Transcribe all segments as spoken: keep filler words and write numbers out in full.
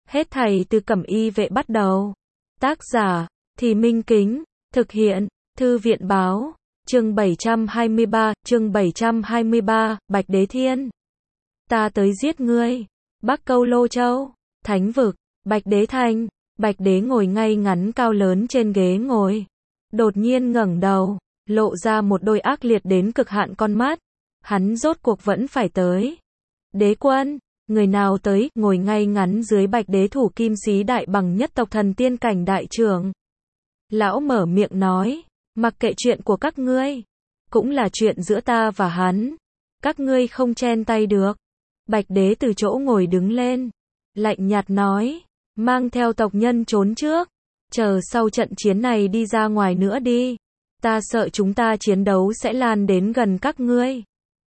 Hết thảy từ Cẩm Y vệ bắt đầu. Tác giả, Thì Minh Kính, thực hiện, Thư viện báo, chương bảy trăm hai mươi ba, chương bảy trăm hai mươi ba, Bạch Đế Thiên. Ta tới giết ngươi. Bắc Câu Lô Châu, Thánh Vực, Bạch Đế Thành. Bạch Đế ngồi ngay ngắn cao lớn trên ghế ngồi. Đột nhiên ngẩng đầu, lộ ra một đôi ác liệt đến cực hạn con mắt. Hắn rốt cuộc vẫn phải tới. Đế quân, người nào tới, ngồi ngay ngắn dưới Bạch Đế thủ kim xí đại bằng nhất tộc thần tiên cảnh đại trưởng. Lão mở miệng nói, mặc kệ chuyện của các ngươi, cũng là chuyện giữa ta và hắn. Các ngươi không chen tay được. Bạch Đế từ chỗ ngồi đứng lên, lạnh nhạt nói, mang theo tộc nhân trốn trước, chờ sau trận chiến này đi ra ngoài nữa đi. Ta sợ chúng ta chiến đấu sẽ lan đến gần các ngươi.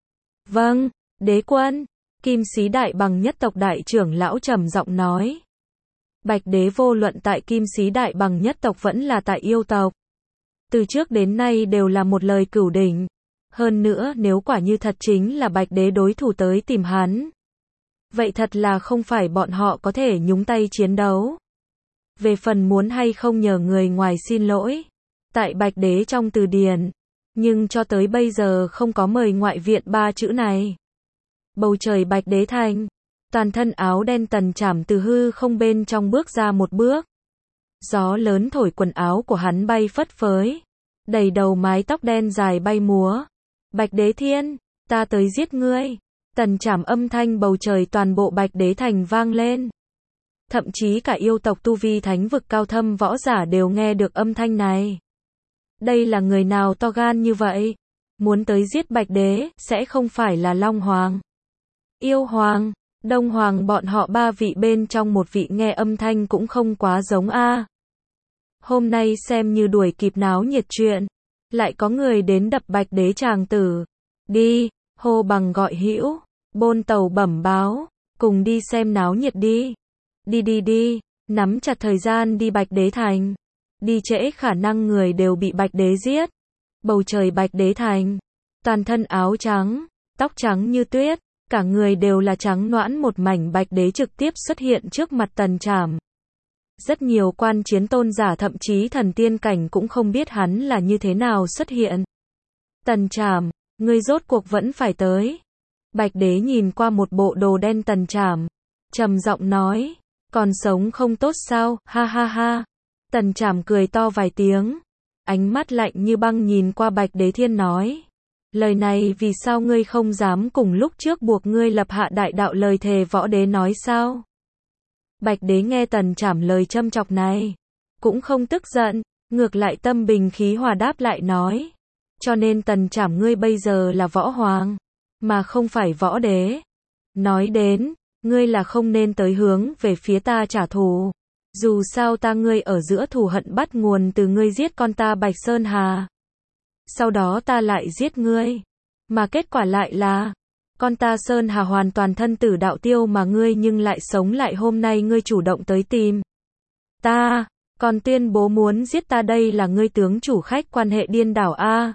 Vâng, đế quân. Kim xí đại bằng nhất tộc đại trưởng lão trầm giọng nói. Bạch Đế vô luận tại kim xí đại bằng nhất tộc vẫn là tại yêu tộc, từ trước đến nay đều là một lời cửu đỉnh. Hơn nữa nếu quả như thật chính là Bạch Đế đối thủ tới tìm hắn, vậy thật là không phải bọn họ có thể nhúng tay chiến đấu. Về phần muốn hay không nhờ người ngoài xin lỗi, tại Bạch Đế trong từ điển, nhưng cho tới bây giờ không có mời ngoại viện ba chữ này. Bầu trời Bạch Đế thành, toàn thân áo đen Tần Trảm từ hư không bên trong bước ra một bước. Gió lớn thổi quần áo của hắn bay phất phới, đầy đầu mái tóc đen dài bay múa. Bạch Đế Thiên, ta tới giết ngươi. Tần Trảm âm thanh bầu trời toàn bộ Bạch Đế thành vang lên. Thậm chí cả yêu tộc tu vi thánh vực cao thâm võ giả đều nghe được âm thanh này. Đây là người nào to gan như vậy? Muốn tới giết Bạch Đế, sẽ không phải là Long Hoàng, Yêu Hoàng, Đông Hoàng bọn họ ba vị bên trong một vị nghe âm thanh cũng không quá giống a. Hôm nay xem như đuổi kịp náo nhiệt chuyện, lại có người đến đập Bạch Đế tràng tử. Đi, hô bằng gọi hữu, bôn tàu bẩm báo, cùng đi xem náo nhiệt đi. Đi đi đi, nắm chặt thời gian đi Bạch Đế thành. Đi trễ khả năng người đều bị Bạch Đế giết. Bầu trời Bạch Đế thành, toàn thân áo trắng, tóc trắng như tuyết, cả người đều là trắng nõn một mảnh. Bạch Đế trực tiếp xuất hiện trước mặt Tần Trảm. Rất nhiều quan chiến tôn giả thậm chí thần tiên cảnh cũng không biết hắn là như thế nào xuất hiện. Tần Trảm, ngươi rốt cuộc vẫn phải tới. Bạch Đế nhìn qua một bộ đồ đen Tần Trảm, trầm giọng nói, còn sống không tốt sao, ha ha ha. Tần Trảm cười to vài tiếng, ánh mắt lạnh như băng nhìn qua Bạch Đế Thiên nói, lời này vì sao ngươi không dám cùng lúc trước buộc ngươi lập hạ đại đạo lời thề võ đế nói sao? Bạch Đế nghe Tần Trảm lời châm chọc này, cũng không tức giận, ngược lại tâm bình khí hòa đáp lại nói, cho nên Tần Trảm ngươi bây giờ là võ hoàng, mà không phải võ đế. Nói đến, ngươi là không nên tới hướng về phía ta trả thù. Dù sao ta ngươi ở giữa thù hận bắt nguồn từ ngươi giết con ta Bạch Sơn Hà. Sau đó ta lại giết ngươi. Mà kết quả lại là, con ta Sơn Hà hoàn toàn thân tử đạo tiêu mà ngươi nhưng lại sống lại. Hôm nay ngươi chủ động tới tìm ta, còn tuyên bố muốn giết ta, đây là ngươi tướng chủ khách quan hệ điên đảo a.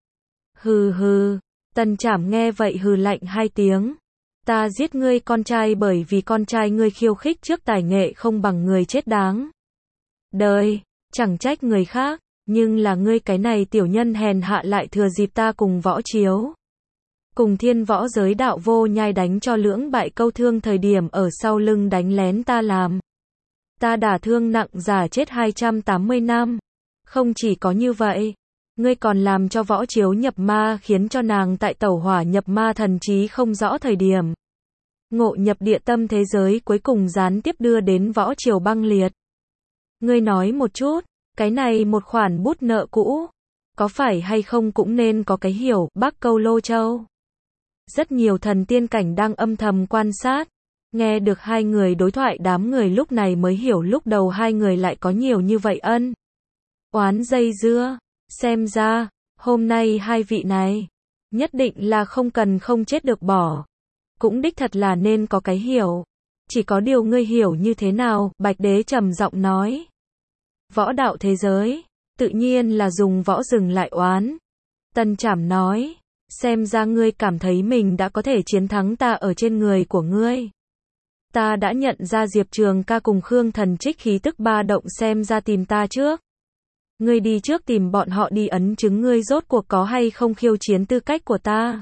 Hừ hừ, Tần Trảm nghe vậy hừ lạnh hai tiếng. Ta giết ngươi con trai bởi vì con trai ngươi khiêu khích trước tài nghệ không bằng người chết đáng đời, chẳng trách người khác, nhưng là ngươi cái này tiểu nhân hèn hạ lại thừa dịp ta cùng võ chiếu, cùng thiên võ giới đạo vô nhai đánh cho lưỡng bại câu thương thời điểm ở sau lưng đánh lén ta làm. Ta đả thương nặng giả chết hai trăm tám mươi năm. Không chỉ có như vậy, ngươi còn làm cho võ chiếu nhập ma khiến cho nàng tại tẩu hỏa nhập ma thần trí không rõ thời điểm. Ngộ nhập địa tâm thế giới cuối cùng gián tiếp đưa đến võ triều băng liệt. Ngươi nói một chút, cái này một khoản bút nợ cũ, có phải hay không cũng nên có cái hiểu. Bắc Câu Lô Châu, rất nhiều thần tiên cảnh đang âm thầm quan sát, nghe được hai người đối thoại, đám người lúc này mới hiểu lúc đầu hai người lại có nhiều như vậy ân oán dây dưa. Xem ra, hôm nay hai vị này, nhất định là không cần không chết được bỏ. Cũng đích thật là nên có cái hiểu. Chỉ có điều ngươi hiểu như thế nào? Bạch Đế trầm giọng nói. Võ đạo thế giới, tự nhiên là dùng võ dừng lại oán. Tần Trảm nói, xem ra ngươi cảm thấy mình đã có thể chiến thắng ta ở trên người của ngươi. Ta đã nhận ra Diệp Trường ca cùng Khương Thần Trích khí tức ba động, xem ra tìm ta trước. Ngươi đi trước tìm bọn họ đi ấn chứng ngươi rốt cuộc có hay không khiêu chiến tư cách của ta.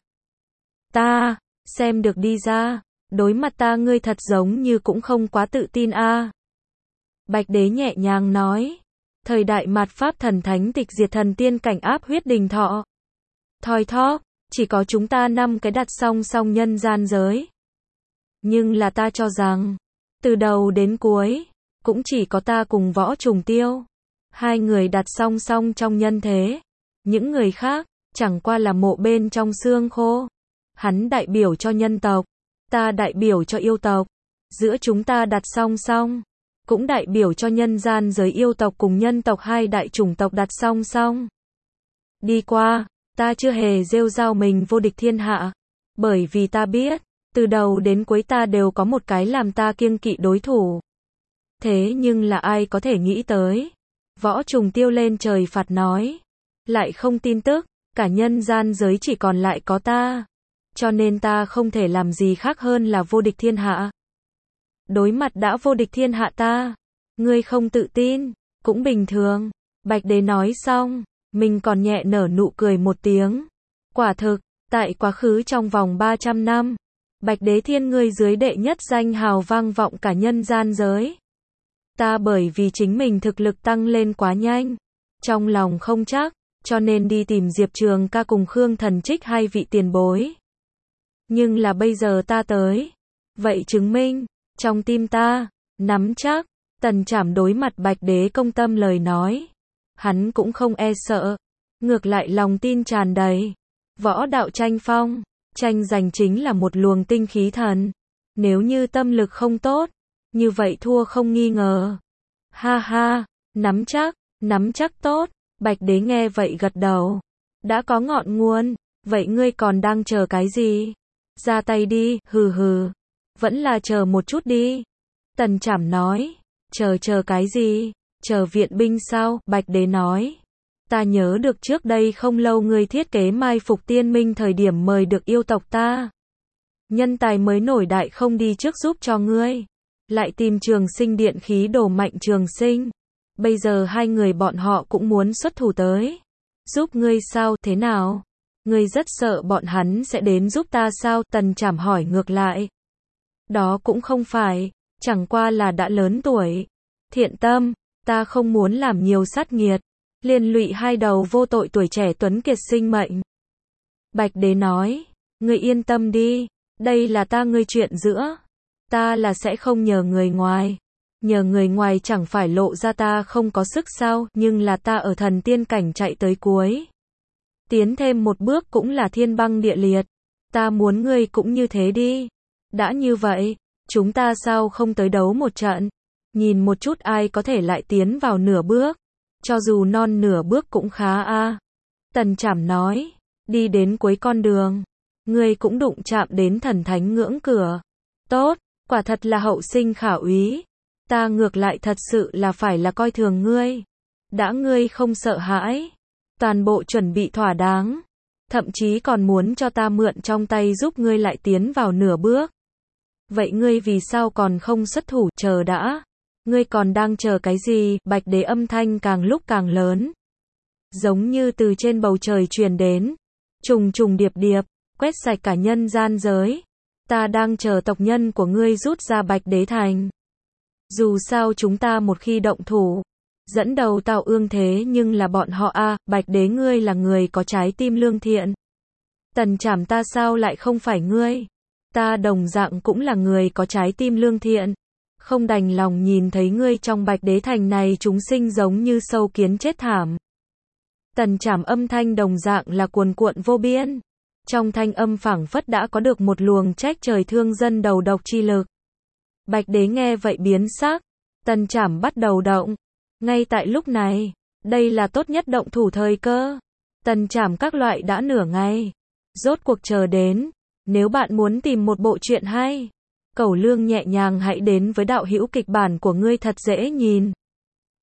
Ta, xem được đi ra, đối mặt ta ngươi thật giống như cũng không quá tự tin a. Bạch Đế nhẹ nhàng nói, thời đại mạt Pháp thần thánh tịch diệt thần tiên cảnh áp huyết đình thọ. Thoi thóp, chỉ có chúng ta năm cái đặt song song nhân gian giới. Nhưng là ta cho rằng, từ đầu đến cuối, cũng chỉ có ta cùng Võ Trùng Tiêu. Hai người đặt song song trong nhân thế. Những người khác, chẳng qua là mộ bên trong xương khô. Hắn đại biểu cho nhân tộc, ta đại biểu cho yêu tộc. Giữa chúng ta đặt song song, cũng đại biểu cho nhân gian giới yêu tộc cùng nhân tộc hai đại chủng tộc đặt song song. Đi qua, ta chưa hề rêu rao mình vô địch thiên hạ. Bởi vì ta biết, từ đầu đến cuối ta đều có một cái làm ta kiêng kỵ đối thủ. Thế nhưng là ai có thể nghĩ tới. Võ Trùng Tiêu lên trời phạt nói. Lại không tin tức, cả nhân gian giới chỉ còn lại có ta. Cho nên ta không thể làm gì khác hơn là vô địch thiên hạ. Đối mặt đã vô địch thiên hạ ta. Ngươi không tự tin, cũng bình thường. Bạch Đế nói xong, mình còn nhẹ nở nụ cười một tiếng. Quả thực, tại quá khứ trong vòng ba trăm năm, Bạch Đế Thiên ngươi dưới đệ nhất danh hào vang vọng cả nhân gian giới. Ta bởi vì chính mình thực lực tăng lên quá nhanh, trong lòng không chắc, cho nên đi tìm Diệp Trường ca cùng Khương Thần Trích hai vị tiền bối. Nhưng là bây giờ ta tới, vậy chứng minh, trong tim ta, nắm chắc. Tần Trảm đối mặt Bạch Đế công tâm lời nói, hắn cũng không e sợ, ngược lại lòng tin tràn đầy. Võ đạo tranh phong, tranh giành chính là một luồng tinh khí thần. Nếu như tâm lực không tốt, như vậy thua không nghi ngờ. Ha ha, nắm chắc, nắm chắc tốt. Bạch Đế nghe vậy gật đầu. Đã có ngọn nguồn, vậy ngươi còn đang chờ cái gì? Ra tay đi, hừ hừ. Vẫn là chờ một chút đi. Tần Trảm nói. Chờ chờ cái gì? Chờ viện binh sao? Bạch Đế nói. Ta nhớ được trước đây không lâu ngươi thiết kế mai phục tiên minh thời điểm mời được yêu tộc ta. Nhân tài mới nổi đại không đi trước giúp cho ngươi. Lại tìm Trường Sinh điện khí đồ Mạnh Trường Sinh. Bây giờ hai người bọn họ cũng muốn xuất thủ tới. Giúp ngươi sao? Thế nào? Ngươi rất sợ bọn hắn sẽ đến giúp ta sao? Tần Trảm hỏi ngược lại. Đó cũng không phải, chẳng qua là đã lớn tuổi. Thiện tâm, ta không muốn làm nhiều sát nghiệt, liên lụy hai đầu vô tội tuổi trẻ tuấn kiệt sinh mệnh. Bạch Đế nói, ngươi yên tâm đi, đây là ta ngươi chuyện giữa. Ta là sẽ không nhờ người ngoài. Nhờ người ngoài chẳng phải lộ ra ta không có sức sao, nhưng là ta ở thần tiên cảnh chạy tới cuối. Tiến thêm một bước cũng là thiên băng địa liệt. Ta muốn ngươi cũng như thế đi. Đã như vậy, chúng ta sao không tới đấu một trận? Nhìn một chút ai có thể lại tiến vào nửa bước. Cho dù non nửa bước cũng khá a. Tần Trảm nói, đi đến cuối con đường. Ngươi cũng đụng chạm đến thần thánh ngưỡng cửa. Tốt, quả thật là hậu sinh khả úy. Ta ngược lại thật sự là phải là coi thường ngươi. Đã ngươi không sợ hãi, toàn bộ chuẩn bị thỏa đáng, thậm chí còn muốn cho ta mượn trong tay giúp ngươi lại tiến vào nửa bước. Vậy ngươi vì sao còn không xuất thủ? Chờ đã. Ngươi còn đang chờ cái gì? Bạch Đế âm thanh càng lúc càng lớn, giống như từ trên bầu trời truyền đến, trùng trùng điệp điệp, quét sạch cả nhân gian giới. Ta đang chờ tộc nhân của ngươi rút ra Bạch Đế thành. Dù sao chúng ta một khi động thủ, dẫn đầu tạo ương thế nhưng là bọn họ a. À, Bạch Đế ngươi là người có trái tim lương thiện. Tần Trảm ta sao lại không phải ngươi? Ta đồng dạng cũng là người có trái tim lương thiện. Không đành lòng nhìn thấy ngươi trong Bạch Đế thành này chúng sinh giống như sâu kiến chết thảm. Tần Trảm âm thanh đồng dạng là cuồn cuộn vô biên. Trong thanh âm phảng phất đã có được một luồng trách trời thương dân đầu độc chi lực. Bạch Đế nghe vậy biến sắc. Tần Trảm bắt đầu động. Ngay tại lúc này, đây là tốt nhất động thủ thời cơ. Tần Trảm các loại đã nửa ngày. Rốt cuộc chờ đến. Nếu bạn muốn tìm một bộ truyện hay, Cẩu Lương nhẹ nhàng hãy đến với đạo hữu kịch bản của ngươi thật dễ nhìn.